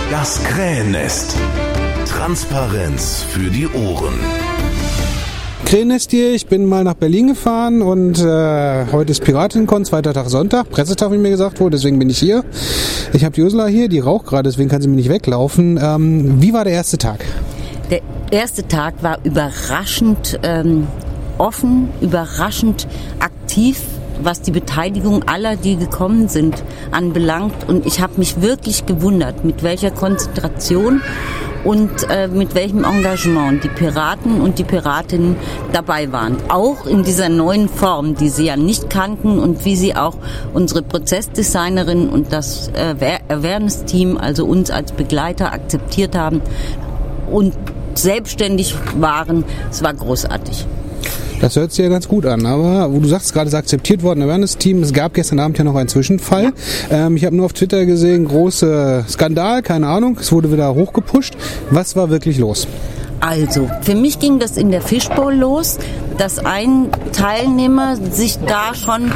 Das Krähennest. Transparenz für die Ohren. Krähennest hier, ich bin mal nach Berlin gefahren und heute ist Piratenskonferenz, zweiter Tag Sonntag, Pressetag, wie mir gesagt wurde, deswegen bin ich hier. Ich habe die Ursula hier, die raucht gerade, deswegen kann sie mir nicht weglaufen. Wie war der erste Tag? Der erste Tag war überraschend offen, überraschend aktiv, was die Beteiligung aller, die gekommen sind, anbelangt. Und ich habe mich wirklich gewundert, mit welcher Konzentration und mit welchem Engagement die Piraten und die Piratinnen dabei waren. Auch in dieser neuen Form, die sie ja nicht kannten und wie sie auch unsere Prozessdesignerin und das Awareness-Team, also uns als Begleiter, akzeptiert haben und selbstständig waren. Es war großartig. Das hört sich ja ganz gut an, aber wo du sagst, gerade ist akzeptiert worden, Awareness-Team, es gab gestern Abend ja noch einen Zwischenfall. Ich habe nur auf Twitter gesehen, großer Skandal, keine Ahnung, es wurde wieder hochgepusht. Was war wirklich los? Also, für mich ging das in der Fishbowl los, dass ein Teilnehmer sich da schon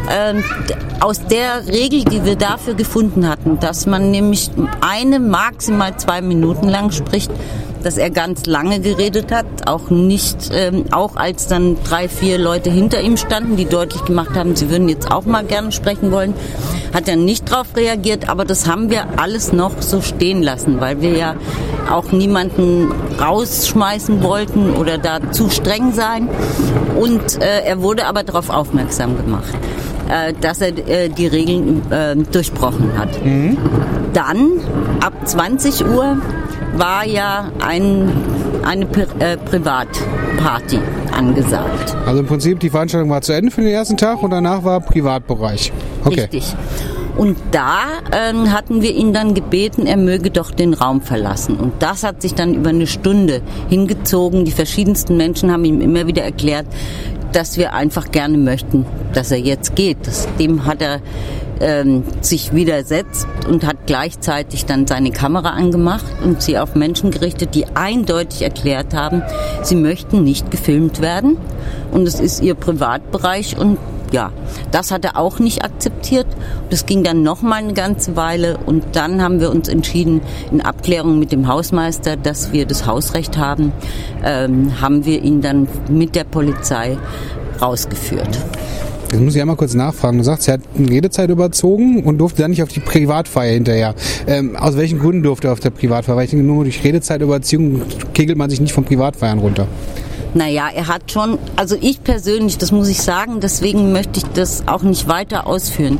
aus der Regel, die wir dafür gefunden hatten, dass man nämlich maximal 2 Minuten lang spricht, dass er ganz lange geredet hat, auch nicht, auch als dann 3, 4 Leute hinter ihm standen, die deutlich gemacht haben, sie würden jetzt auch mal gerne sprechen wollen, hat er nicht drauf reagiert, aber das haben wir alles noch so stehen lassen, weil wir ja auch niemanden rausschmeißen wollten oder da zu streng sein, und er wurde aber darauf aufmerksam gemacht, dass er die Regeln durchbrochen hat. Mhm. Dann, ab 20 Uhr, war ja eine Privatparty angesagt. Also im Prinzip, die Veranstaltung war zu Ende für den ersten Tag und danach war Privatbereich. Okay. Richtig. Und da hatten wir ihn dann gebeten, er möge doch den Raum verlassen. Und das hat sich dann über eine Stunde hingezogen. Die verschiedensten Menschen haben ihm immer wieder erklärt, dass wir einfach gerne möchten, dass er jetzt geht. Dem hat er sich widersetzt und hat gleichzeitig dann seine Kamera angemacht und sie auf Menschen gerichtet, die eindeutig erklärt haben, sie möchten nicht gefilmt werden und es ist ihr Privatbereich, und ja, das hat er auch nicht akzeptiert. Das ging dann noch mal eine ganze Weile, und dann haben wir uns entschieden, in Abklärung mit dem Hausmeister, dass wir das Hausrecht haben, haben wir ihn dann mit der Polizei rausgeführt. Jetzt muss ich einmal kurz nachfragen. Du sagst, er hat eine Redezeit überzogen und durfte dann nicht auf die Privatfeier hinterher. Aus welchen Gründen durfte er auf der Privatfeier? Weil ich denke, nur durch Redezeitüberziehung kegelt man sich nicht von Privatfeiern runter. Naja, er hat schon, also ich persönlich, das muss ich sagen, deswegen möchte ich das auch nicht weiter ausführen.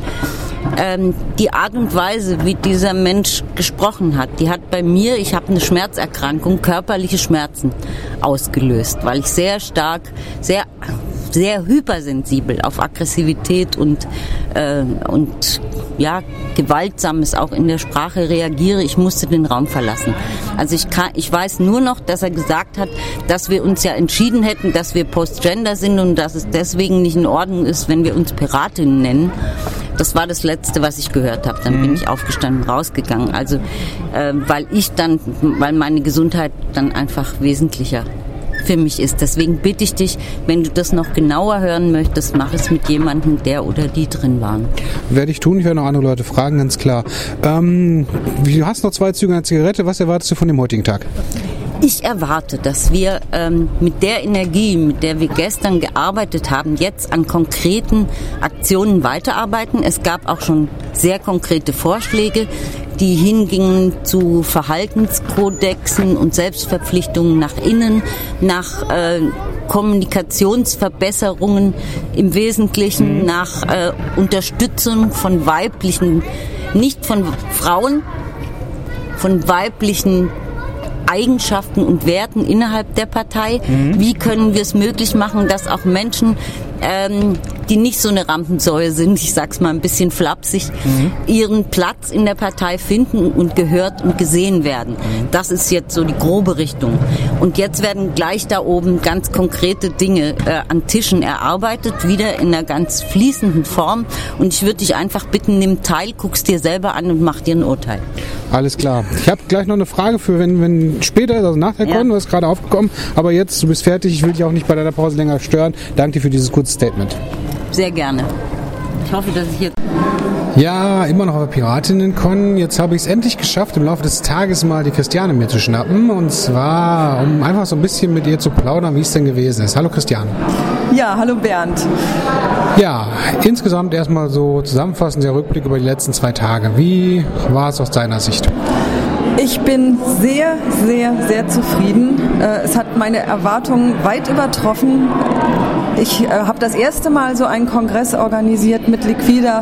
Die Art und Weise, wie dieser Mensch gesprochen hat, die hat bei mir, ich habe eine Schmerzerkrankung, körperliche Schmerzen ausgelöst, weil ich sehr stark, sehr hypersensibel auf Aggressivität und ja, Gewaltsames auch in der Sprache reagiere. Ich musste den Raum verlassen. Also ich weiß nur noch, dass er gesagt hat, dass wir uns ja entschieden hätten, dass wir Postgender sind und dass es deswegen nicht in Ordnung ist, wenn wir uns Piratinnen nennen. Das war das Letzte, was ich gehört habe. Dann bin ich aufgestanden, rausgegangen. Also weil meine Gesundheit dann einfach wesentlicher für mich ist. Deswegen bitte ich dich, wenn du das noch genauer hören möchtest, mach es mit jemandem, der oder die drin waren. Werde ich tun. Ich werde noch andere Leute fragen, ganz klar. Du hast noch 2 Züge einer Zigarette. Was erwartest du von dem heutigen Tag? Ich erwarte, dass wir mit der Energie, mit der wir gestern gearbeitet haben, jetzt an konkreten Aktionen weiterarbeiten. Es gab auch schon sehr konkrete Vorschläge, die hingingen zu Verhaltenskodexen und Selbstverpflichtungen nach innen, nach Kommunikationsverbesserungen im Wesentlichen, nach Unterstützung von weiblichen, nicht von Frauen, von weiblichen Eigenschaften und Werten innerhalb der Partei. Wie können wir es möglich machen, dass auch Menschen, die nicht so eine Rampensäue sind, ich sag's mal ein bisschen flapsig, ihren Platz in der Partei finden und gehört und gesehen werden. Das ist jetzt so die grobe Richtung. Und jetzt werden gleich da oben ganz konkrete Dinge an Tischen erarbeitet, wieder in einer ganz fließenden Form. Und ich würde dich einfach bitten, nimm teil, guck's dir selber an und mach dir ein Urteil. Alles klar. Ich habe gleich noch eine Frage für, wenn später, also nach der Con, du bist gerade aufgekommen, aber jetzt, du bist fertig, ich will dich auch nicht bei deiner Pause länger stören. Danke dir für dieses kurze Statement. Sehr gerne. Ich hoffe, dass ich jetzt... Ja, immer noch auf der Piratinnen-Con. Jetzt habe ich es endlich geschafft, im Laufe des Tages mal die Christiane mir zu schnappen. Und zwar, um einfach so ein bisschen mit ihr zu plaudern, wie es denn gewesen ist. Hallo Christiane. Ja, hallo Bernd. Ja, insgesamt erstmal so zusammenfassend der Rückblick über die letzten 2 Tage. Wie war es aus deiner Sicht? Ich bin sehr, sehr, sehr zufrieden. Es hat meine Erwartungen weit übertroffen. Ich habe das erste Mal so einen Kongress organisiert mit liquiden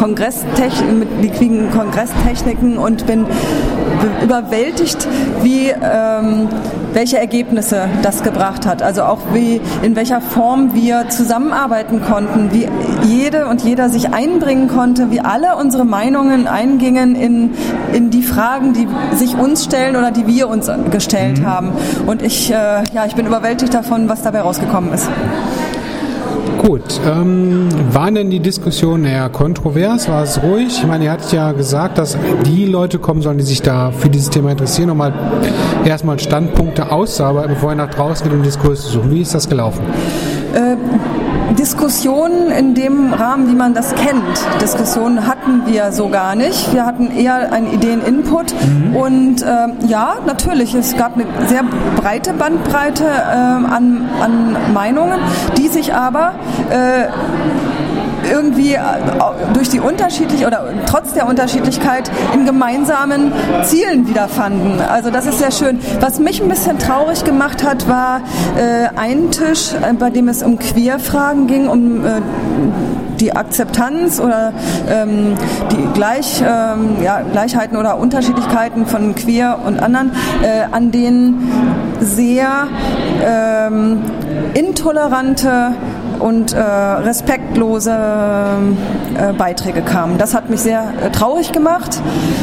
Kongresstechniken und bin überwältigt, welche Ergebnisse das gebracht hat. Also auch in welcher Form wir zusammenarbeiten konnten, wie jede und jeder sich einbringen konnte, wie alle unsere Meinungen eingingen in die Fragen, die sich uns stellen oder die wir uns gestellt haben. Und ich bin überwältigt davon, was dabei rausgekommen ist. Gut, waren denn die Diskussionen eher kontrovers? War es ruhig? Ich meine, ihr hattet ja gesagt, dass die Leute kommen sollen, die sich da für dieses Thema interessieren, um mal erstmal Standpunkte auszuarbeiten, bevor ihr nach draußen geht, um Diskurs zu suchen. Wie ist das gelaufen? Diskussionen in dem Rahmen, wie man das kennt. Diskussionen hatten wir so gar nicht. Wir hatten eher einen Ideen-Input und natürlich, es gab eine sehr breite Bandbreite an Meinungen, die sich aber irgendwie durch die trotz der Unterschiedlichkeit in gemeinsamen Zielen wiederfanden. Also das ist sehr schön. Was mich ein bisschen traurig gemacht hat, war ein Tisch, bei dem es um Queer-Fragen ging, um die Akzeptanz oder die Gleichheiten oder Unterschiedlichkeiten von Queer und anderen, an denen sehr intolerante und respektlose Beiträge kamen. Das hat mich sehr traurig gemacht.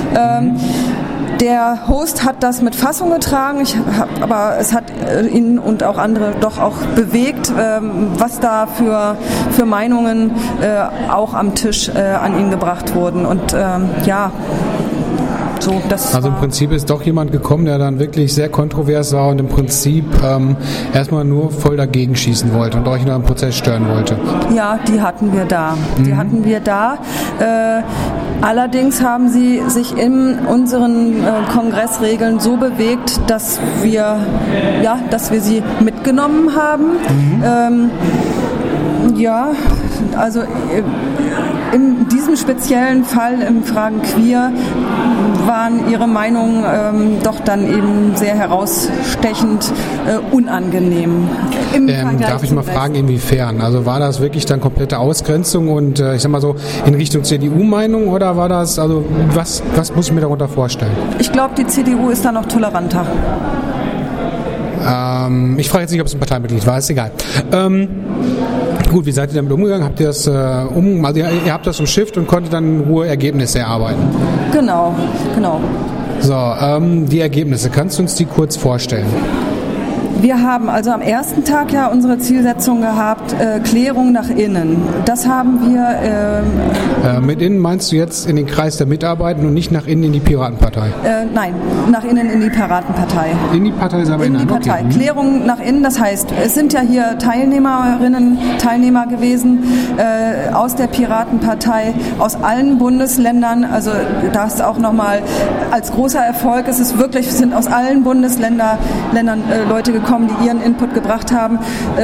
Der Host hat das mit Fassung getragen, aber es hat ihn und auch andere doch auch bewegt, was da für Meinungen auch am Tisch an ihn gebracht wurden. Und also im Prinzip ist doch jemand gekommen, der dann wirklich sehr kontrovers war und im Prinzip erstmal nur voll dagegen schießen wollte und euch in einem Prozess stören wollte. Ja, die hatten wir da. Allerdings haben sie sich in unseren Kongressregeln so bewegt, dass wir sie mitgenommen haben. Also in diesem speziellen Fall im Fragen Queer waren ihre Meinungen doch dann eben sehr herausstechend unangenehm. Darf ich mal fragen, inwiefern? Also war das wirklich dann komplette Ausgrenzung und ich sag mal so in Richtung CDU-Meinung oder war das, also was muss ich mir darunter vorstellen? Ich glaube, die CDU ist da noch toleranter. Ich frage jetzt nicht, ob es ein Parteimitglied war, ist egal. Gut, wie seid ihr damit umgegangen? Habt ihr das ihr habt das umschifft und konntet dann in Ruhe Ergebnisse erarbeiten? Genau. So, die Ergebnisse, kannst du uns die kurz vorstellen? Wir haben also am ersten Tag ja unsere Zielsetzung gehabt, Klärung nach innen. Das haben wir... mit innen meinst du jetzt in den Kreis der Mitarbeitenden und nicht nach innen in die Piratenpartei? Nein, nach innen in die Piratenpartei. In die Partei selber in die Partei. Okay. Klärung nach innen, das heißt, es sind ja hier Teilnehmer gewesen aus der Piratenpartei, aus allen Bundesländern. Also das auch nochmal als großer Erfolg. Es sind aus allen Bundesländern Leute gekommen, die ihren Input gebracht haben.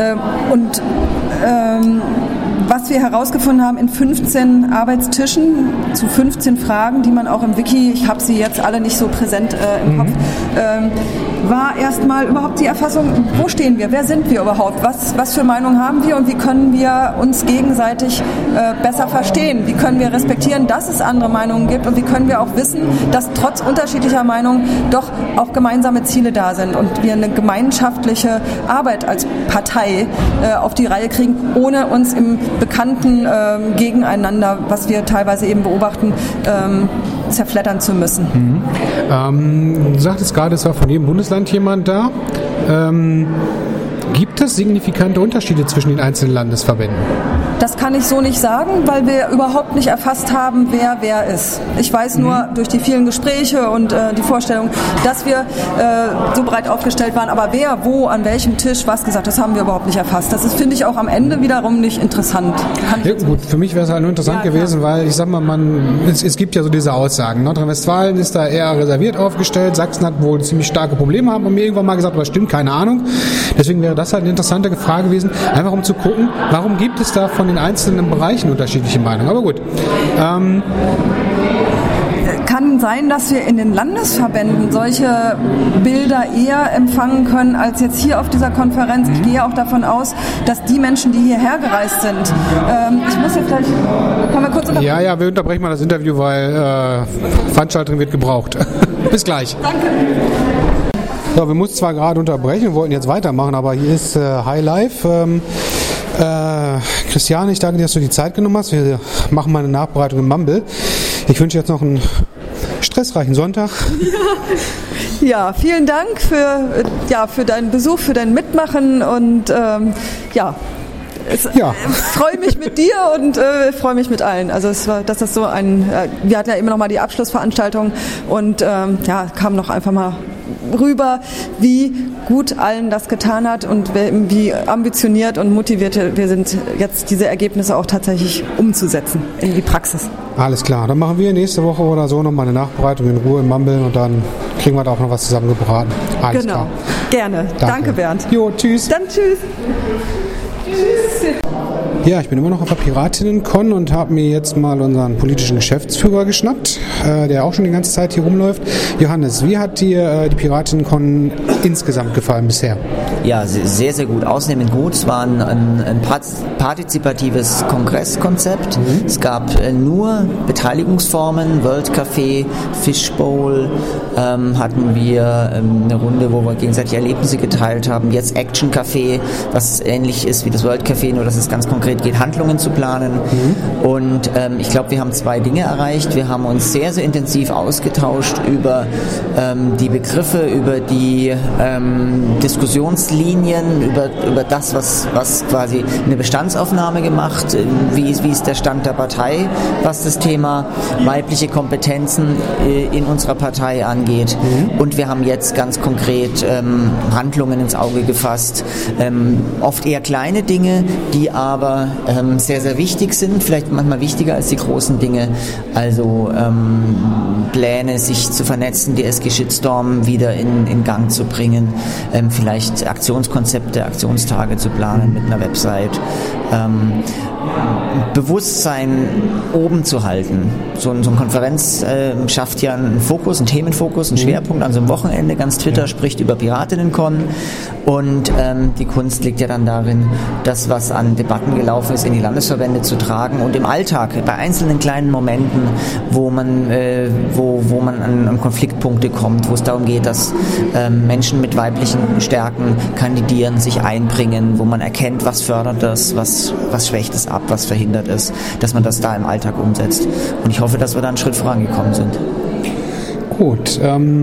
Was wir herausgefunden haben in 15 Arbeitstischen zu 15 Fragen, die man auch im Wiki, ich habe sie jetzt alle nicht so präsent im Kopf, war erstmal überhaupt die Erfassung, wo stehen wir, wer sind wir überhaupt, was für Meinungen haben wir und wie können wir uns gegenseitig besser verstehen, wie können wir respektieren, dass es andere Meinungen gibt und wie können wir auch wissen, dass trotz unterschiedlicher Meinungen doch auch gemeinsame Ziele da sind und wir eine gemeinschaftliche Arbeit als Partei auf die Reihe kriegen, ohne uns im bekannten Gegeneinander, was wir teilweise eben beobachten, zerfleddern zu müssen. Du sagtest gerade, es war von jedem Bundesland jemand da. Gibt es signifikante Unterschiede zwischen den einzelnen Landesverbänden? Das kann ich so nicht sagen, weil wir überhaupt nicht erfasst haben, wer ist. Ich weiß nur durch die vielen Gespräche und die Vorstellung, dass wir so breit aufgestellt waren, aber wer, wo, an welchem Tisch was gesagt, das haben wir überhaupt nicht erfasst. Das ist, finde ich, auch am Ende wiederum nicht interessant. Ja, gut, für mich wäre es halt nur interessant gewesen, weil ich sag mal, es gibt ja so diese Aussagen. Nordrhein-Westfalen ist da eher reserviert aufgestellt, Sachsen hat wohl ziemlich starke Probleme, haben mir irgendwann mal gesagt, aber stimmt, keine Ahnung. Deswegen wäre das halt eine interessante Frage gewesen, einfach um zu gucken, warum gibt es da von den einzelnen Bereichen unterschiedliche Meinungen. Aber gut. Kann sein, dass wir in den Landesverbänden solche Bilder eher empfangen können als jetzt hier auf dieser Konferenz. Ich gehe auch davon aus, dass die Menschen, die hierher gereist sind, ich muss jetzt gleich, können wir kurz unterbrechen? Ja, wir unterbrechen mal das Interview, weil Veranstaltung wird gebraucht. Bis gleich. Danke. So, wir mussten zwar gerade unterbrechen, wollten jetzt weitermachen, aber hier ist High Life. Christiane, ich danke dir, dass du die Zeit genommen hast. Wir machen mal eine Nachbereitung im Mumble. Ich wünsche jetzt noch einen stressreichen Sonntag. Ja, vielen Dank für deinen Besuch, für dein Mitmachen und freue mich mit dir und freue mich mit allen. Also das ist so wir hatten ja immer noch mal die Abschlussveranstaltung und kam noch einfach mal rüber, wie gut allen das getan hat und wie ambitioniert und motiviert wir sind, jetzt diese Ergebnisse auch tatsächlich umzusetzen in die Praxis. Alles klar, dann machen wir nächste Woche oder so nochmal eine Nachbereitung in Ruhe im Mumble und dann kriegen wir da auch noch was zusammengebraten. Alles klar. Gerne. Danke, Bernd. Jo, tschüss. Dann tschüss. Tschüss. Ja, ich bin immer noch auf der Piratinnen-Con und habe mir jetzt mal unseren politischen Geschäftsführer geschnappt, der auch schon die ganze Zeit hier rumläuft. Johannes, wie hat dir die Piratinnen-Con insgesamt gefallen bisher? Ja, sehr, sehr gut. Ausnehmend gut. Es war ein partizipatives Kongresskonzept. Es gab nur Beteiligungsformen, World Café, Fishbowl, hatten wir eine Runde, wo wir gegenseitig Erlebnisse geteilt haben. Jetzt Action Café, was ähnlich ist wie das World Café, nur dass es ganz konkret geht, Handlungen zu planen. Und ich glaube, wir haben zwei Dinge erreicht. Wir haben uns sehr, sehr intensiv ausgetauscht über die Begriffe, über die Diskussionslinien, über das, was quasi eine Bestandsaufnahme gemacht, wie ist der Stand der Partei, was das Thema weibliche Kompetenzen in unserer Partei angeht. Und wir haben jetzt ganz konkret Handlungen ins Auge gefasst. Oft eher kleine Dinge, die aber sehr, sehr wichtig sind, vielleicht manchmal wichtiger als die großen Dinge. Also Pläne, sich zu vernetzen, die SG Shitstorm wieder in Gang zu bringen, vielleicht Aktionskonzepte, Aktionstage zu planen mit einer Website. Bewusstsein oben zu halten. So eine Konferenz schafft ja einen Fokus, einen Themenfokus, einen Schwerpunkt an so einem Wochenende. Ganz Twitter spricht über Piratinnen-Con und die Kunst liegt ja dann darin, das, was an Debatten gelaufen ist, in die Landesverbände zu tragen und im Alltag, bei einzelnen kleinen Momenten, wo man an Konfliktpunkte kommt, wo es darum geht, dass Menschen mit weiblichen Stärken kandidieren, sich einbringen, wo man erkennt, was fördert das, was schwächt es ab, was verhindert es, dass man das da im Alltag umsetzt. Und ich hoffe, dass wir da einen Schritt vorangekommen sind. Gut,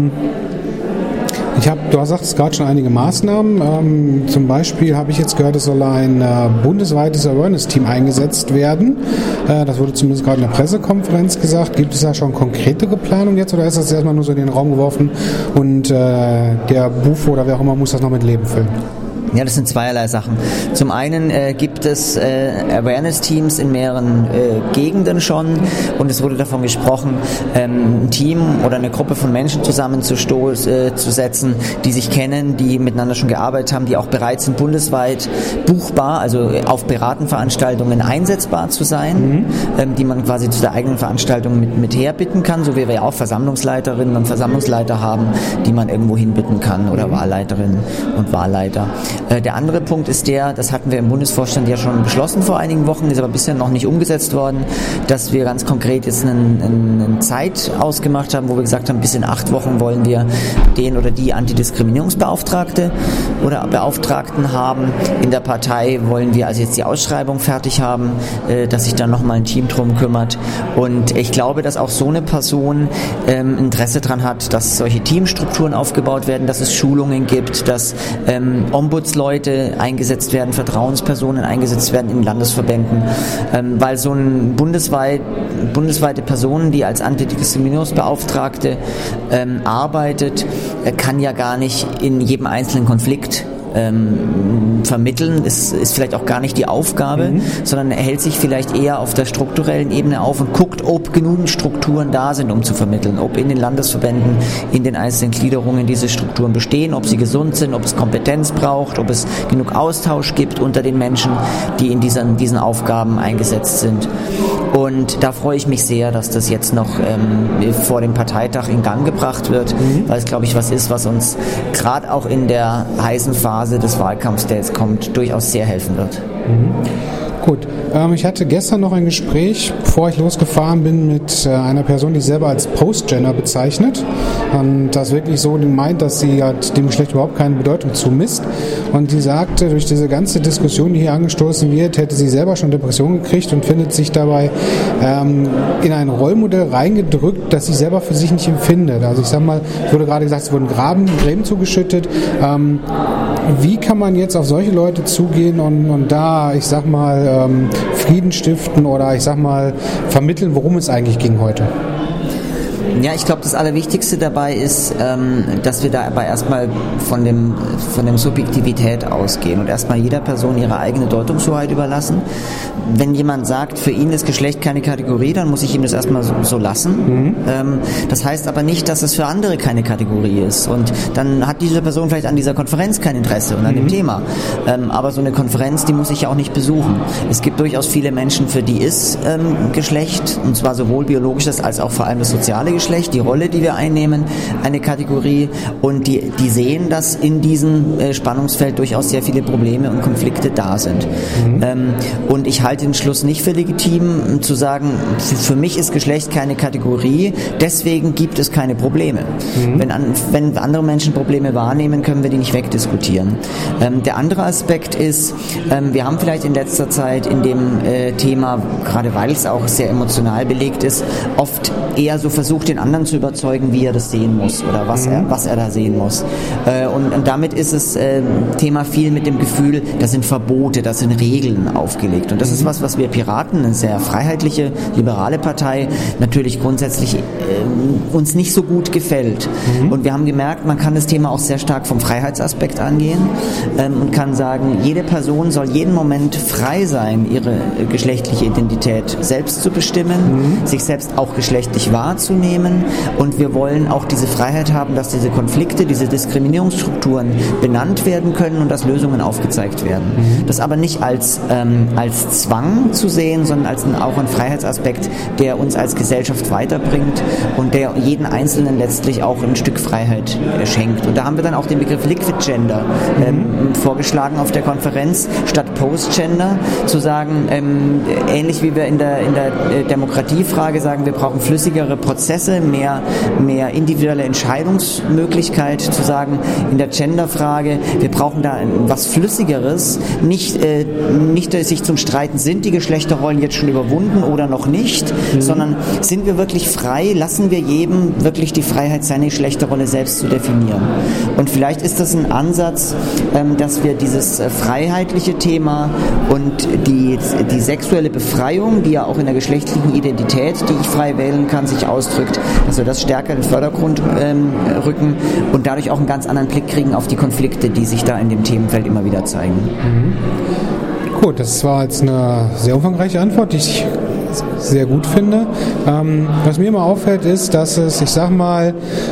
du sagst gerade schon einige Maßnahmen. Zum Beispiel habe ich jetzt gehört, es soll ein bundesweites Awareness-Team eingesetzt werden. Das wurde zumindest gerade in der Pressekonferenz gesagt. Gibt es da schon konkretere Planung jetzt oder ist das erstmal nur so in den Raum geworfen und der Bufo oder wer auch immer muss das noch mit Leben füllen? Ja, das sind zweierlei Sachen. Zum einen gibt es Awareness-Teams in mehreren Gegenden schon und es wurde davon gesprochen, ein Team oder eine Gruppe von Menschen zusammenzusetzen, die sich kennen, die miteinander schon gearbeitet haben, die auch bereit sind, bundesweit buchbar, also auf Piratenveranstaltungen einsetzbar zu sein, die man quasi zu der eigenen Veranstaltung mit herbitten kann, so wie wir ja auch Versammlungsleiterinnen und Versammlungsleiter haben, die man irgendwo hinbitten kann oder Wahlleiterinnen und Wahlleiter. Der andere Punkt ist das hatten wir im Bundesvorstand ja schon beschlossen vor einigen Wochen, ist aber bisher noch nicht umgesetzt worden, dass wir ganz konkret jetzt eine Zeit ausgemacht haben, wo wir gesagt haben, bis in 8 Wochen wollen wir den oder die Antidiskriminierungsbeauftragte oder Beauftragten haben. In der Partei wollen wir also jetzt die Ausschreibung fertig haben, dass sich dann nochmal ein Team drum kümmert. Und ich glaube, dass auch so eine Person Interesse daran hat, dass solche Teamstrukturen aufgebaut werden, dass es Schulungen gibt, dass Ombudsleiter Führungsleute eingesetzt werden, Vertrauenspersonen eingesetzt werden in Landesverbänden, weil so ein bundesweite Person, die als Antidiskriminierungsbeauftragte arbeitet, kann ja gar nicht in jedem einzelnen Konflikt vermitteln. Es ist vielleicht auch gar nicht die Aufgabe, sondern er hält sich vielleicht eher auf der strukturellen Ebene auf und guckt, ob genügend Strukturen da sind, um zu vermitteln, ob in den Landesverbänden, in den einzelnen Gliederungen diese Strukturen bestehen, ob sie gesund sind, ob es Kompetenz braucht, ob es genug Austausch gibt unter den Menschen, die in diesen Aufgaben eingesetzt sind. Und da freue ich mich sehr, dass das jetzt noch vor dem Parteitag in Gang gebracht wird, weil es, glaube ich, was ist, was uns gerade auch in der heißen Phase des Wahlkampfs, der jetzt kommt, durchaus sehr helfen wird. Gut, ich hatte gestern noch ein Gespräch, bevor ich losgefahren bin, mit einer Person, die sich selber als Postgender bezeichnet und das wirklich so meint, dass sie halt dem Geschlecht überhaupt keine Bedeutung zumisst. Und sie sagte, durch diese ganze Diskussion, die hier angestoßen wird, hätte sie selber schon Depressionen gekriegt und findet sich dabei in ein Rollmodell reingedrückt, das sie selber für sich nicht empfindet. Also ich sag mal, es wurde gerade gesagt, es wurden Gräben zugeschüttet. Wie kann man jetzt auf solche Leute zugehen und da, ich sag mal, Frieden stiften oder ich sag mal vermitteln, worum es eigentlich ging heute? Ja, ich glaube, das Allerwichtigste dabei ist, dass wir dabei erstmal von dem Subjektivität ausgehen und erstmal jeder Person ihre eigene Deutungshoheit überlassen. Wenn jemand sagt, für ihn ist Geschlecht keine Kategorie, dann muss ich ihm das erstmal so lassen. Das heißt aber nicht, dass es für andere keine Kategorie ist. Und dann hat diese Person vielleicht an dieser Konferenz kein Interesse und an dem Thema. Aber so eine Konferenz, die muss ich ja auch nicht besuchen. Es gibt durchaus viele Menschen, für die ist Geschlecht, und zwar sowohl biologisches als auch vor allem das soziale Geschlecht, die Rolle, die wir einnehmen, eine Kategorie, und die sehen, dass in diesem Spannungsfeld durchaus sehr viele Probleme und Konflikte da sind. Und ich halte den Schluss nicht für legitim, zu sagen, für mich ist Geschlecht keine Kategorie, deswegen gibt es keine Probleme. Wenn andere Menschen Probleme wahrnehmen, können wir die nicht wegdiskutieren. Der andere Aspekt ist, wir haben vielleicht in letzter Zeit in dem Thema, gerade weil es auch sehr emotional belegt ist, oft eher so versucht, den anderen zu überzeugen, wie er das sehen muss oder was er da sehen muss. Und damit ist es Thema viel mit dem Gefühl, das sind Verbote, das sind Regeln aufgelegt. Und das ist was wir Piraten, eine sehr freiheitliche, liberale Partei, natürlich grundsätzlich uns nicht so gut gefällt. Und wir haben gemerkt, man kann das Thema auch sehr stark vom Freiheitsaspekt angehen und kann sagen, jede Person soll jeden Moment frei sein, ihre geschlechtliche Identität selbst zu bestimmen, sich selbst auch geschlechtlich wahrzunehmen, und wir wollen auch diese Freiheit haben, dass diese Konflikte, diese Diskriminierungsstrukturen benannt werden können und dass Lösungen aufgezeigt werden. Das aber nicht als Zwang zu sehen, sondern als auch ein Freiheitsaspekt, der uns als Gesellschaft weiterbringt und der jeden Einzelnen letztlich auch ein Stück Freiheit schenkt. Und da haben wir dann auch den Begriff Liquid Gender vorgeschlagen auf der Konferenz, statt Post-Gender zu sagen, ähnlich wie wir in der Demokratiefrage sagen, wir brauchen flüssigere Prozesse, mehr individuelle Entscheidungsmöglichkeit, zu sagen, in der Genderfrage, wir brauchen da was Flüssigeres, nicht sich zum Streiten, sind die Geschlechterrollen jetzt schon überwunden oder noch nicht, sondern sind wir wirklich frei, lassen wir jedem wirklich die Freiheit, seine Geschlechterrolle selbst zu definieren. Und vielleicht ist das ein Ansatz, dass wir dieses freiheitliche Thema und die sexuelle Befreiung, die ja auch in der geschlechtlichen Identität, die ich frei wählen kann, sich ausdrückt, dass wir das stärker in den Vordergrund rücken und dadurch auch einen ganz anderen Blick kriegen auf die Konflikte, die sich da in dem Themenfeld immer wieder zeigen. Gut, das war jetzt eine sehr umfangreiche Antwort, die ich sehr gut finde. Was mir immer auffällt, ist, dass es, ich sag mal,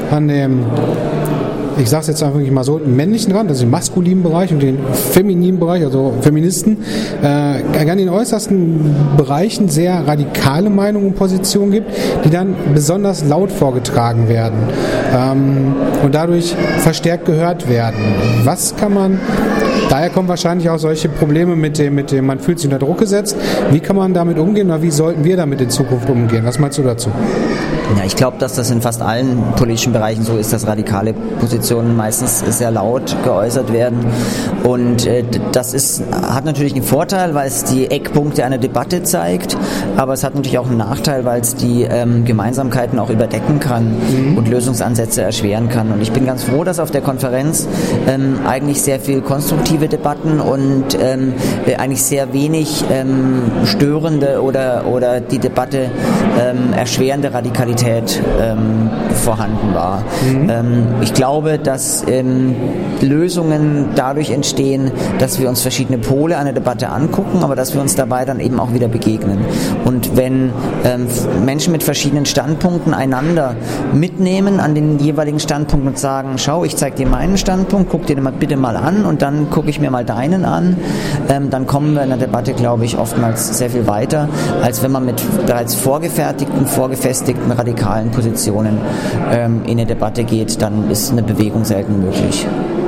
ich sage es jetzt einfach mal so, im männlichen Rand, also im maskulinen Bereich und den femininen Bereich, also Feministen, an den äußersten Bereichen sehr radikale Meinungen und Positionen gibt, die dann besonders laut vorgetragen werden und dadurch verstärkt gehört werden. Was kann man, daher kommen wahrscheinlich auch solche Probleme mit dem man fühlt sich unter Druck gesetzt. Wie kann man damit umgehen oder wie sollten wir damit in Zukunft umgehen? Was meinst du dazu? Ja, ich glaube, dass das in fast allen politischen Bereichen so ist, dass radikale Positionen meistens sehr laut geäußert werden. Und das hat natürlich einen Vorteil, weil es die Eckpunkte einer Debatte zeigt, aber es hat natürlich auch einen Nachteil, weil es die Gemeinsamkeiten auch überdecken kann und Lösungsansätze erschweren kann. Und ich bin ganz froh, dass auf der Konferenz eigentlich sehr viel konstruktive Debatten und eigentlich sehr wenig störende oder die Debatte erschwerende Radikalität vorhanden war. Ich glaube, dass Lösungen dadurch entstehen, dass wir uns verschiedene Pole einer Debatte angucken, aber dass wir uns dabei dann eben auch wieder begegnen. Und wenn Menschen mit verschiedenen Standpunkten einander mitnehmen an den jeweiligen Standpunkt und sagen, schau, ich zeige dir meinen Standpunkt, guck dir den bitte mal an und dann gucke ich mir mal deinen an, dann kommen wir in der Debatte, glaube ich, oftmals sehr viel weiter, als wenn man mit bereits vorgefestigten radikalen Positionen in eine Debatte geht, dann ist eine Bewegung selten möglich.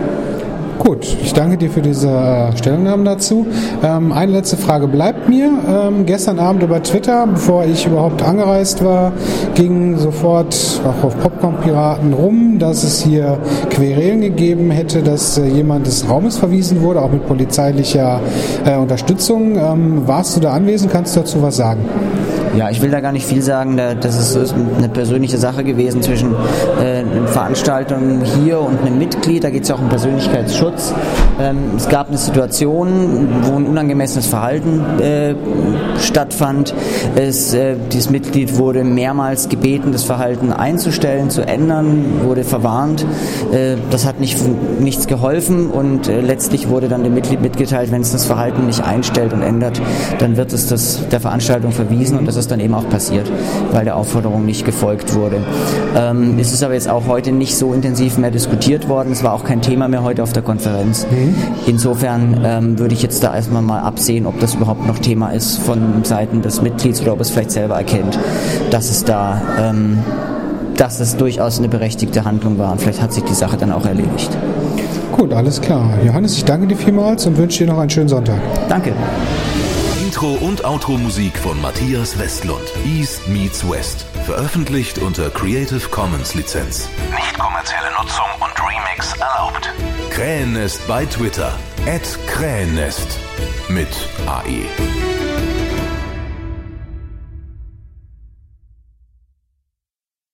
Gut, ich danke dir für diese Stellungnahmen dazu. Eine letzte Frage bleibt mir. Gestern Abend über Twitter, bevor ich überhaupt angereist war, ging sofort auch auf Popcorn-Piraten rum, dass es hier Querelen gegeben hätte, dass jemand des Raumes verwiesen wurde, auch mit polizeilicher Unterstützung. Warst du da anwesend? Kannst du dazu was sagen? Ja, ich will da gar nicht viel sagen. Das ist eine persönliche Sache gewesen zwischen einer Veranstaltung hier und einem Mitglied. Da geht es ja auch um Persönlichkeitsschutz. Es gab eine Situation, wo ein unangemessenes Verhalten stattfand. Dieses Mitglied wurde mehrmals gebeten, das Verhalten einzustellen, zu ändern, wurde verwarnt. Das hat nichts geholfen und letztlich wurde dann dem Mitglied mitgeteilt, wenn es das Verhalten nicht einstellt und ändert, dann wird es der Veranstaltung verwiesen und das ist dann eben auch passiert, weil der Aufforderung nicht gefolgt wurde. Es ist aber jetzt auch heute nicht so intensiv mehr diskutiert worden. Es war auch kein Thema mehr heute auf der Konferenz. Insofern würde ich jetzt da erstmal mal absehen, ob das überhaupt noch Thema ist von Seiten des Mitglieds oder ob es vielleicht selber erkennt, dass es durchaus eine berechtigte Handlung war und vielleicht hat sich die Sache dann auch erledigt. Gut, alles klar. Johannes, ich danke dir vielmals und wünsche dir noch einen schönen Sonntag. Danke. Intro- und Outro-Musik von Matthias Westlund. East meets West. Veröffentlicht unter Creative Commons Lizenz. Nicht kommerzielle Nutzung und Remix erlaubt. Krähennest bei Twitter. @Krähennest. Mit AE.